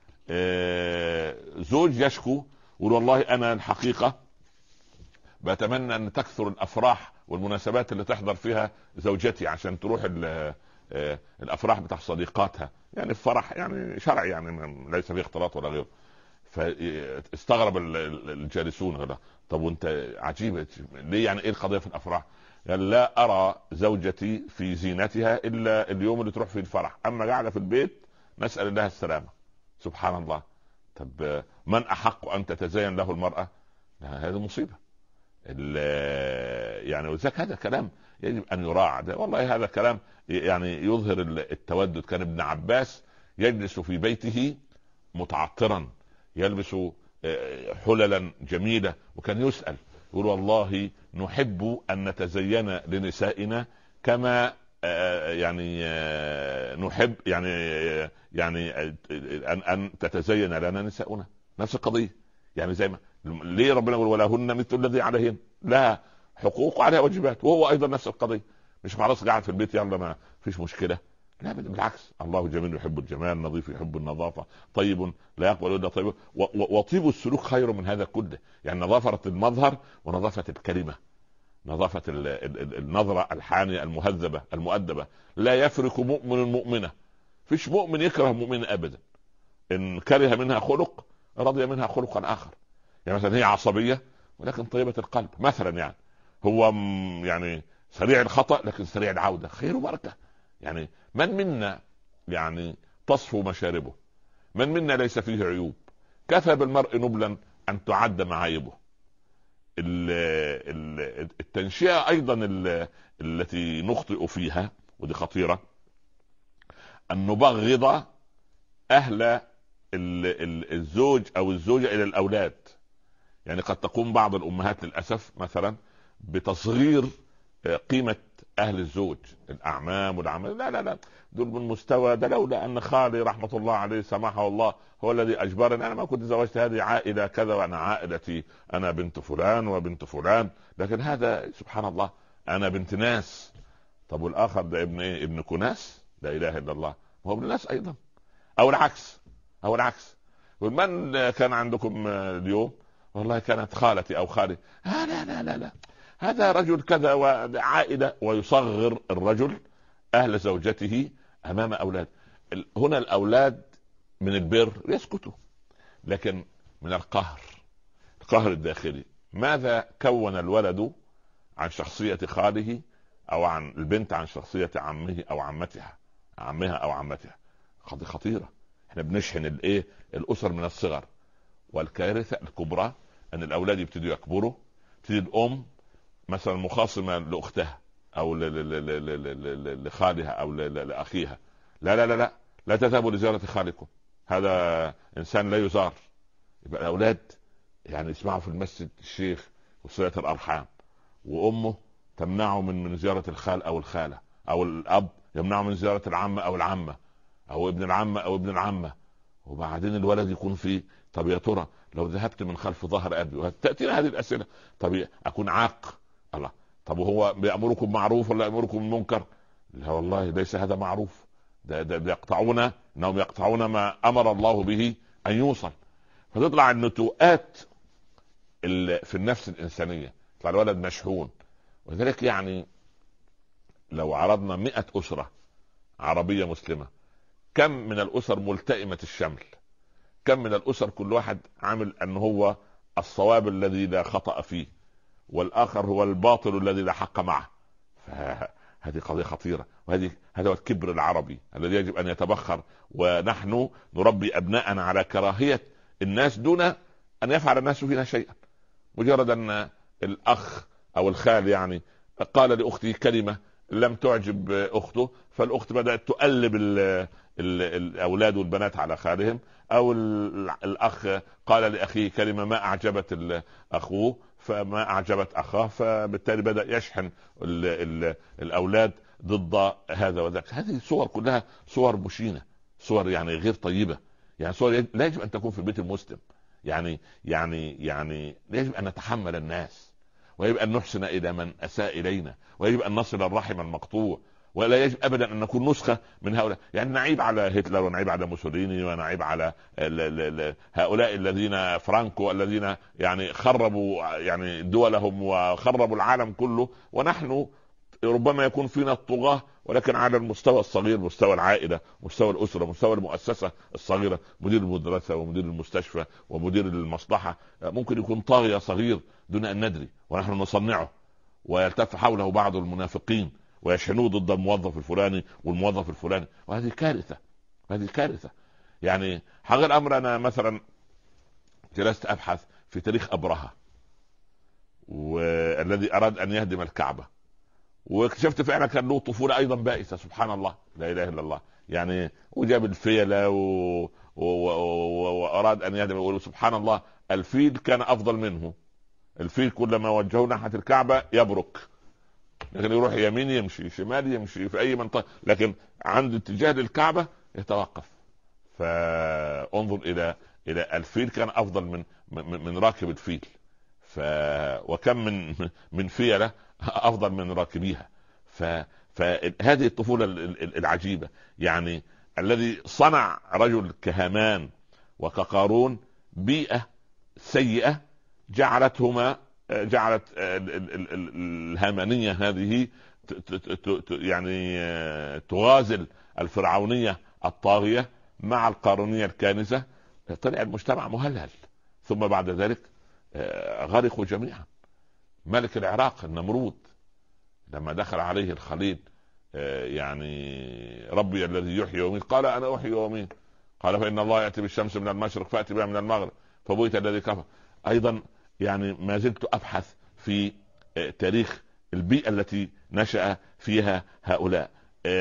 زوج يشكو يقول والله انا الحقيقه بتمنى ان تكثر الافراح والمناسبات اللي تحضر فيها زوجتي عشان تروح الافراح بتاع صديقاتها، يعني الفرح يعني شرعي يعني ليس فيه اختلاط ولا غيره. فاستغرب الجالسون هذا. طب وانت عجيبه ليه؟ يعني ايه القضيه في الافراح؟ قال لا ارى زوجتي في زينتها الا اليوم اللي تروح فيه الفرح، اما قاعده في البيت نسال الله السلامه. سبحان الله. طب من احق ان تتزين له المراه؟ هذه مصيبه. يعني وذاك هذا كلام يجب ان يراعى. والله هذا كلام يعني يظهر التودد. كان ابن عباس يجلس في بيته متعطرا يلبس حللا جميله، وكان يسأل يقول والله نحب ان نتزين لنسائنا كما يعني نحب يعني ان تتزين لنا نساؤنا. نفس القضيه يعني زي ما ليه ربنا يقول ولهن مثل الذي عليهن، لها حقوق وعليها واجبات، وهو ايضا نفس القضيه. مش خلاص قاعد في البيت يلا ما فيش مشكله، لا بالعكس. الله جميل يحب الجمال، نظيف يحب النظافه، طيب لا يقبل الا طيب. وطيب السلوك خير من هذا كله. يعني نظافه المظهر ونظافه الكلمه، نظافه النظره الحانيه المهذبه المؤدبه. لا يفرق مؤمن مؤمنه، فيش مؤمن يكره مؤمن ابدا. ان كره منها خلق رضي منها خلقا اخر. يعني مثلا هي عصبيه ولكن طيبه القلب مثلا، يعني هو يعني سريع الخطأ لكن سريع العوده، خير وبركه. يعني من منا يعني تصفو مشاربه، من منا ليس فيه عيوب، كفى بالمرء نبلا ان تعد معايبه. التنشئه ايضا التي نخطئ فيها ودي خطيره، ان نبغض اهل الزوج او الزوجه الى الاولاد. يعني قد تقوم بعض الامهات للاسف مثلا بتصغير قيمه اهل الزوج، الاعمام والعمام. لا لا لا، دول من مستوى ده. لولا ان خالي رحمه الله عليه سماحه الله هو الذي اجبرني، انا ما كنت زوجت هذه عائله كذا وانا عائلتي انا بنت فلان وبنت فلان. لكن هذا سبحان الله انا بنت ناس. طب والاخر ده ابن ايه؟ ابن كناس؟ لا اله الا الله، هو ابن ناس ايضا. او العكس، او العكس. ومن كان عندكم اليوم والله كانت خالتي او خالي، لا لا لا لا، هذا رجل كذا وعائلة، ويصغر الرجل أهل زوجته أمام أولاد. هنا الأولاد من البر يسكتوا، لكن من القهر، القهر الداخلي. ماذا كون الولد عن شخصية خاله او عن البنت عن شخصيه عمه او عمها او عمتها، قضيه خطيره. احنا بنشحن الايه الاسر من الصغر. والكارثه الكبرى ان الاولاد يبتدوا يكبروا، تبتدي الام مثلا مخاصمه لاختها او لخالها او لاخيها، لا لا لا لا لا تذهبوا لزياره خالكم، هذا انسان لا يزار. يبقى الاولاد يعني يسمعوا في المسجد الشيخ وصلة الارحام، وامه تمنعه من زياره الخال او الخاله، او الاب يمنعه من زياره العم او العمه، او ابن العم او ابن العمه. وبعدين الولد يكون في، طب يا ترى لو ذهبت من خلف ظهر ابي، وتاتينا هذه الاسئله، طب اكون عاق؟ الله، طب وهو بيامركم معروف ولا يامركم منكر؟ لا والله ليس هذا معروف، ده يقطعون، انهم يقطعون ما امر الله به ان يوصل. فتطلع النتوءات في النفس الانسانيه، يطلع الولد مشحون. ولذلك يعني لو عرضنا 100 اسره عربيه مسلمه، كم من الاسر ملتئمه الشمل؟ كم من الاسر كل واحد عامل ان هو الصواب الذي لا خطأ فيه، والاخر هو الباطل الذي لا حق معه؟ فهذه قضيه خطيره، هذا هو الكبر العربي الذي يجب ان يتبخر. ونحن نربي ابناءنا على كراهيه الناس دون ان يفعل الناس فينا شيئا. مجرد ان الاخ او الخال يعني قال لاخته كلمه لم تعجب اخته، فالاخت بدات تقلب الاولاد والبنات على خالهم، او الاخ قال لاخيه كلمه ما اعجبت اخوه فما اعجبت اخاه، فبالتالي بدا يشحن الاولاد ضد هذا وذاك. هذه صور كلها صور مشينه، صور يعني غير طيبه، يعني صور لا يجب ان تكون في البيت المسلم. يعني يجب ان نتحمل الناس، ويجب ان نحسن الى من اساء الينا، ويجب ان نصل الرحم المقطوع، ولا يجب ابدا ان نكون نسخه من هؤلاء. يعني نعيب على هتلر ونعيب على موسوليني ونعيب على هؤلاء الذين فرانكو الذين يعني خربوا يعني دولهم وخربوا العالم كله، ونحن ربما يكون فينا الطغاة، ولكن على المستوى الصغير، مستوى العائلة، مستوى الأسرة، مستوى المؤسسة الصغيرة، مدير المدرسة ومدير المستشفى ومدير المصلحة ممكن يكون طاغية صغير دون أن ندري، ونحن نصنعه، ويلتف حوله بعض المنافقين ويشحنوه ضد الموظف الفلاني والموظف الفلاني. وهذه كارثة، هذه كارثة. يعني حق الأمر أنا مثلا جلست أبحث في تاريخ أبرهة والذي أراد أن يهدم الكعبة، واكتشفت فعلا كان له طفولة أيضا بائسة، سبحان الله، لا إله إلا الله. يعني وجاب الفيلة وأراد أن يهدم، سبحان الله الفيل كان أفضل منه. الفيل كلما وجهه ناحية الكعبة يبرك، لكن يروح يمين يمشي، شمال يمشي، في أي منطقة، لكن عند اتجاه للكعبة يتوقف. فانظر إلى الفيل كان أفضل من راكب الفيل. وكم من فيلة افضل من راكبيها. فهذه الطفولة العجيبة، يعني الذي صنع رجل كهامان وكقارون بيئة سيئة جعلت الهامانية هذه يعني تغازل الفرعونية الطاغية مع القارونية الكانزة. طلع المجتمع مهلهل، ثم بعد ذلك غرقوا جميعا. ملك العراق النمرود لما دخل عليه الخليل يعني ربي الذي يحيي ويميت، قال انا احيي واميت، قال فان الله ياتي بالشمس من المشرق فاتي بها من المغرب فبويت الذي كفر. ايضا يعني ما زلت ابحث في تاريخ البيئة التي نشأ فيها هؤلاء.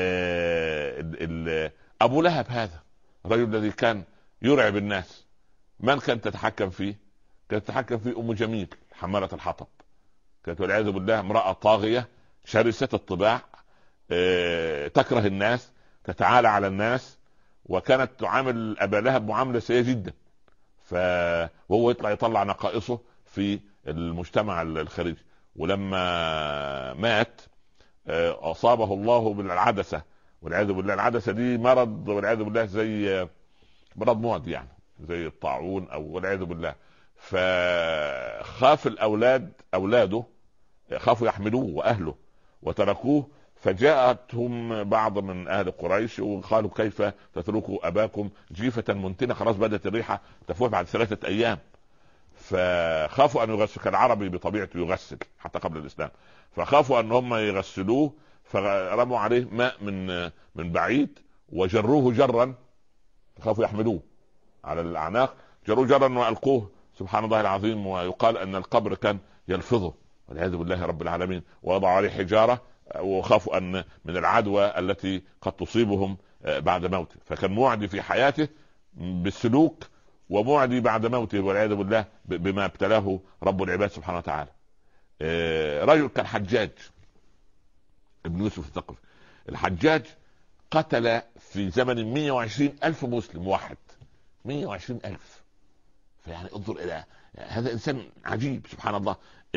ابو لهب هذا الرجل الذي كان يرعب الناس، من كانت تتحكم فيه؟ كانت تتحكم فيه ام جميل حمالة الحطب، كانت والعياذ بالله امرأة طاغية شرسة الطباع، تكره الناس، تتعالى على الناس، وكانت تعامل أبا لهب معاملة سيئة جدا. وهو يطلع نقائصه في المجتمع الخارجي. ولما مات أصابه الله بالعدسة والعياذ بالله. العدسة دي مرض والعياذ بالله زي مرض معدي، يعني زي الطاعون أو والعياذ بالله. فخاف أولاده خافوا يحملوه وأهله وتركوه، فجاءتهم بعض من أهل قريش وقالوا كيف تتركوا أباكم جيفة منتنة، خلاص بدأت الريحة تفوح بعد 3 أيام. فخافوا ان يغسل، كان عربي بطبيعته يغسل حتى قبل الاسلام، فخافوا ان هم يغسلوه، فرموا عليه ماء من بعيد وجروه جرا، خافوا يحملوه على الاعناق، جروه جرا والقوه سبحان الله العظيم. ويقال ان القبر كان يلفظه والعياذ بالله رب العالمين، ووضعوا عليه حجاره، وخافوا ان من العدوى التي قد تصيبهم بعد موته. فكان معدي في حياته بالسلوك، ومعدي بعد موته والعياذ بالله بما ابتلاه رب العباد سبحانه وتعالى. رجل كان حجاج ابن يوسف الثقفي. الحجاج قتل في زمن 120 ألف مسلم واحد، 120 ألف. فيعني انظر إلى هذا إنسان عجيب سبحان الله.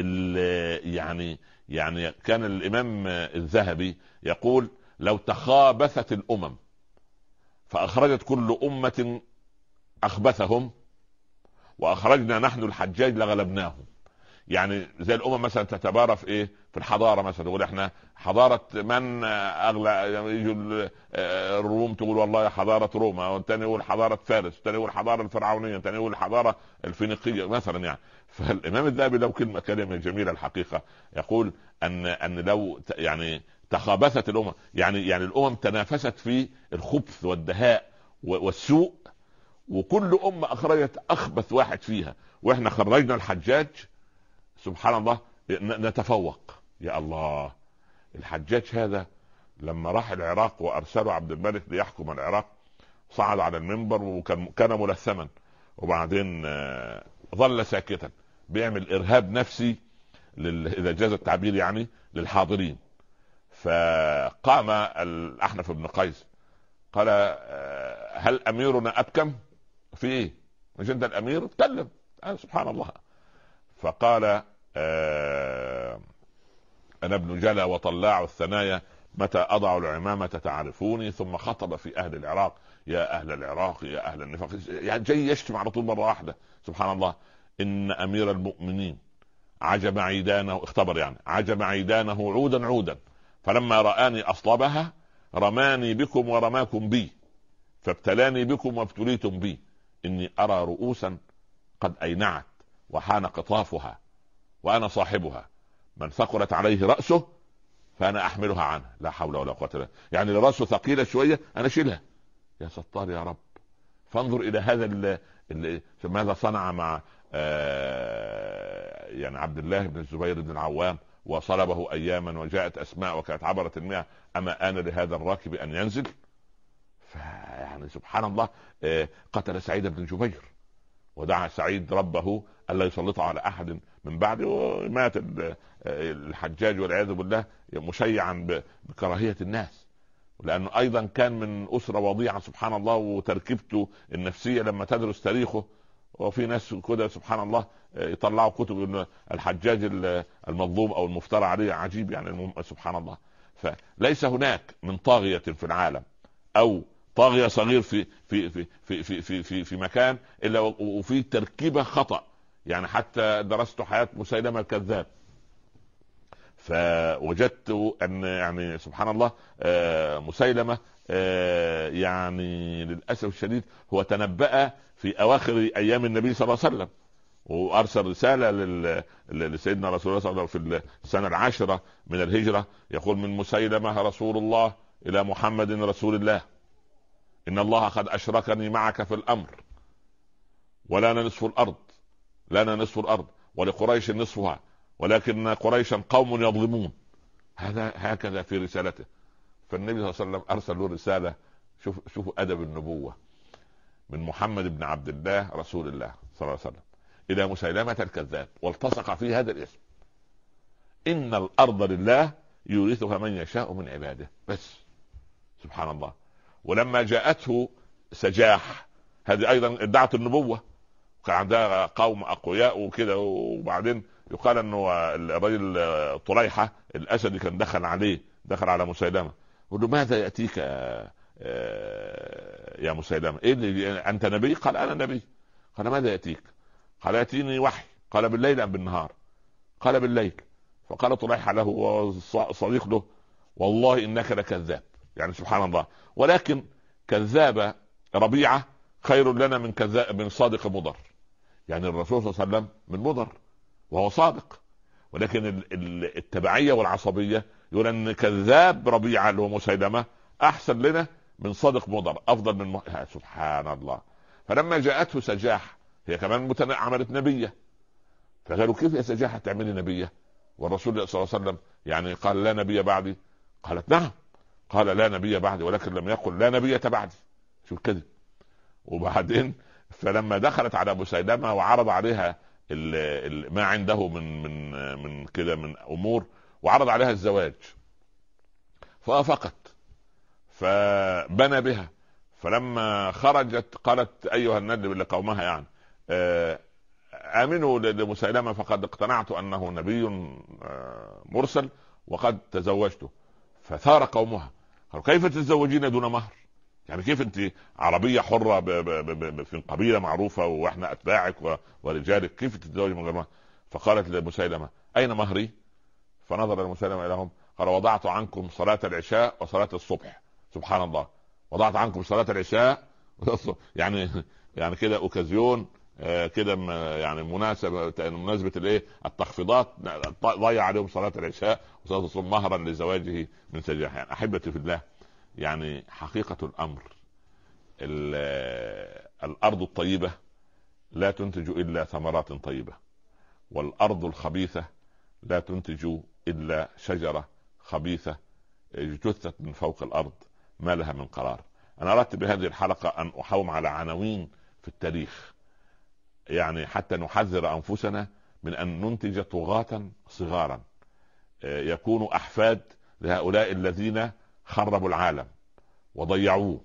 يعني كان الإمام الذهبي يقول: لو تخابثت الأمم فأخرجت كل أمة أخبثهم وأخرجنا نحن الحجاج لغلبناهم. يعني زي الامم مثلا تتبارى في ايه؟ في الحضاره مثلا، يقول احنا حضاره من اغلى، يعني يجوا الروم تقول والله حضاره روما، والثاني يقول حضاره فارس، والثاني يقول الحضاره الفرعونيه، والثاني يقول الحضاره الفينيقيه مثلا يعني. فالامام الذهبي له كلمه جميله الحقيقه، يقول ان لو يعني تخابثت الامم، يعني الامم تنافست في الخبث والدهاء والسوء، وكل امه اخرجت اخبث واحد فيها، واحنا خرجنا الحجاج سبحان الله نتفوق. يا الله، الحجاج هذا لما راح العراق وارسلوا عبد الملك ليحكم العراق، صعد على المنبر وكان ملثما، وبعدين ظل ساكتا بيعمل ارهاب نفسي اذا جاز التعبير يعني للحاضرين. فقام الاحنف بن قيس قال: هل اميرنا ابكم؟ في ايه؟ مش انت الامير؟ اتكلم. سبحان الله. فقال: أنا ابن جلا وطلاع الثنايا، متى أضع العمامة تعرفوني. ثم خطب في أهل العراق: يا أهل العراق يا أهل النفاق، يعني جاي يشتم على طول مرة واحدة سبحان الله. إن أمير المؤمنين عجب عيدانه، اختبر يعني عجب عيدانه عودا عودا، فلما رآني أصلبها رماني بكم ورماكم بي، فابتلاني بكم وابتليتم بي. إني أرى رؤوسا قد أينعت وحان قطافها، وأنا صاحبها، من ثقلت عليه رأسه فأنا أحملها عنه. لا حول ولا قوة إلا بالله. يعني رأسه ثقيلة شوية أنا أشيلها. يا ستار يا رب. فانظر إلى هذا ماذا صنع مع يعني عبد الله بن الزبير بن العوام، وصلبه أياما، وجاءت أسماء وكانت عبرت المئة، أما آن لهذا الراكب أن ينزل. فيعني سبحان الله. قتل سعيد بن جبير، ودعا سعيد ربه ألا يسلطه على أحد من بعده، ومات الحجاج والعياذ بالله مشيعا بكراهية الناس، لأنه أيضا كان من أسرة وضيعة سبحان الله، وتركيبته النفسية لما تدرس تاريخه. وفي ناس كده سبحان الله يطلعوا كتب إن الحجاج المظلوم أو المفترى عليه عجيب يعني سبحان الله. فليس هناك من طاغية في العالم أو طاغية صغير في في في في في في في, في مكان الا وفي تركيبة خطأ. يعني حتى درست حياة مسيلمة الكذاب، فوجدت ان يعني سبحان الله مسيلمة يعني للاسف الشديد هو تنبأ في اواخر ايام النبي صلى الله عليه وسلم، وارسل رسالة لسيدنا رسول الله صلى الله عليه وسلم في السنة 10 من الهجرة، يقول: من مسيلمة رسول الله الى محمد رسول الله، إن الله قد أشركني معك في الأمر، ولنا نصف الأرض، لنا نصف الأرض ولقريش نصفها، ولكن قريشا قوم يظلمون. هذا هكذا في رسالته. فالنبي صلى الله عليه وسلم أرسل له رسالة. شوفوا أدب النبوة من محمد بن عبد الله رسول الله صلى الله عليه وسلم إلى مسيلمة الكذاب، والتصق في هذا الاسم: إن الأرض لله يورثها من يشاء من عباده. بس سبحان الله. ولما جاءته سجاح، هذه ايضا ادعت النبوة، كان عندها قوم اقوياء وكده، وبعدين يقال انه الرجل طليحة الاسدي كان دخل على مسيلمة، يقول له: ماذا ياتيك يا مسيلمة؟ ايه اللي انت نبي؟ قال: انا نبي. قال: ماذا ياتيك؟ قال: ياتيني وحي. قال: بالليل ام بالنهار؟ قال: بالليل. فقال طليحة له وصديق له: والله انك لكذاب. يعني سبحان الله. ولكن كذاب ربيعة خير لنا من كذاب من صادق مضر. يعني الرسول صلى الله عليه وسلم من مضر وهو صادق، ولكن التبعية والعصبية يقول ان كذاب ربيعة اللي هو مسيلمة احسن لنا من صادق مضر، افضل من سبحان الله. فلما جاءته سجاح، هي كمان عملت نبية، فقالوا كيف يا سجاح تعملي نبية والرسول صلى الله عليه وسلم يعني قال لا نبي بعدي؟ قالت نعم، قال لا نبي بعدي، ولكن لم يقل لا نبي بعدي. شوف كده. وبعدين فلما دخلت على مسيلمة وعرض عليها ما عنده من كده من امور، وعرض عليها الزواج، فوافقت فبنى بها. فلما خرجت قالت ايها الندب لقومها يعني امنوا لمسيلمة فقد اقتنعت انه نبي مرسل وقد تزوجته. فثار قومها قالوا كيف تتزوجين دون مهر؟ يعني كيف انت عربية حرة في قبيلة معروفة واحنا اتباعك ورجالك، كيف تتزوج من غير مهر؟ فقالت لمسيلمة اين مهري؟ فنظر المسيلمة اليهم قال وضعت عنكم صلاة العشاء وصلاة الصبح. سبحان الله، وضعت عنكم صلاة العشاء يعني كده اوكازيون كده يعني مناسبة الايه التخفيضات، ضيع عليهم صلاة العشاء وصلاة الصبح مهرا لزواجه من سجاح. يعني احبتي في الله، يعني حقيقة الامر الارض الطيبة لا تنتج الا ثمرات طيبة، والارض الخبيثة لا تنتج الا شجرة خبيثة اجتثت من فوق الارض ما لها من قرار. انا اردت بهذه الحلقة ان احوم على عناوين في التاريخ، يعني حتى نحذر انفسنا من ان ننتج طغاة صغارا يكونوا احفاد لهؤلاء الذين خربوا العالم وضيعوه،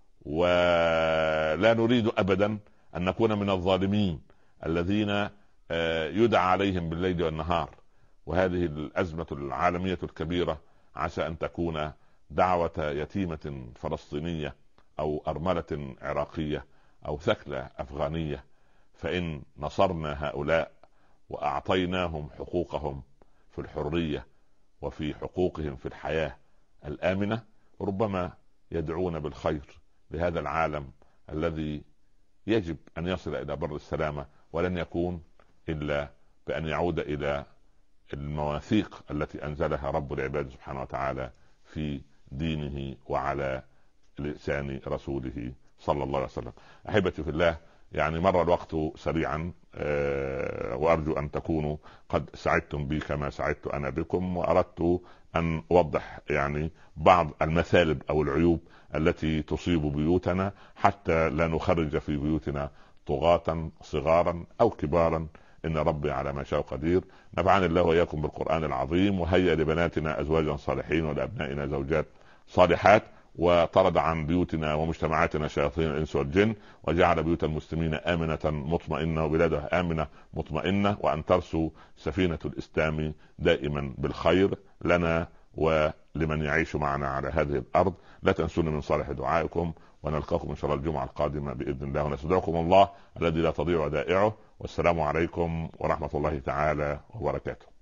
ولا نريد ابدا ان نكون من الظالمين الذين يدعى عليهم بالليل والنهار. وهذه الازمة العالمية الكبيرة عسى ان تكون دعوة يتيمة فلسطينية او ارملة عراقية او ثكلة افغانية، فان نصرنا هؤلاء واعطيناهم حقوقهم في الحرية وفي حقوقهم في الحياة الآمنة، ربما يدعون بالخير لهذا العالم الذي يجب أن يصل إلى بر السلامة، ولن يكون إلا بأن يعود إلى المواثيق التي أنزلها رب العباد سبحانه وتعالى في دينه وعلى لسان رسوله صلى الله عليه وسلم. أحبتي في الله، يعني مر الوقت سريعا وأرجو أن تكونوا قد سعدتم بي كما سعدت أنا بكم، وأردت أن أوضح يعني بعض المثالب أو العيوب التي تصيب بيوتنا حتى لا نخرج في بيوتنا طغاة صغارا أو كبارا. إن ربي على ما شاء قدير. نفعني الله وإياكم بالقرآن العظيم، وهيأ لبناتنا أزواجا صالحين ولأبنائنا زوجات صالحات، وطرد عن بيوتنا ومجتمعاتنا شياطين الإنس والجن، وجعل بيوت المسلمين آمنة مطمئنة وبلادها آمنة مطمئنة، وأن ترسو سفينة الإسلام دائما بالخير لنا ولمن يعيش معنا على هذه الأرض. لا تنسون من صالح دعائكم، ونلقاكم إن شاء الله الجمعة القادمة بإذن الله، ونستودعكم الله الذي لا تضيع ودائعه. والسلام عليكم ورحمة الله تعالى وبركاته.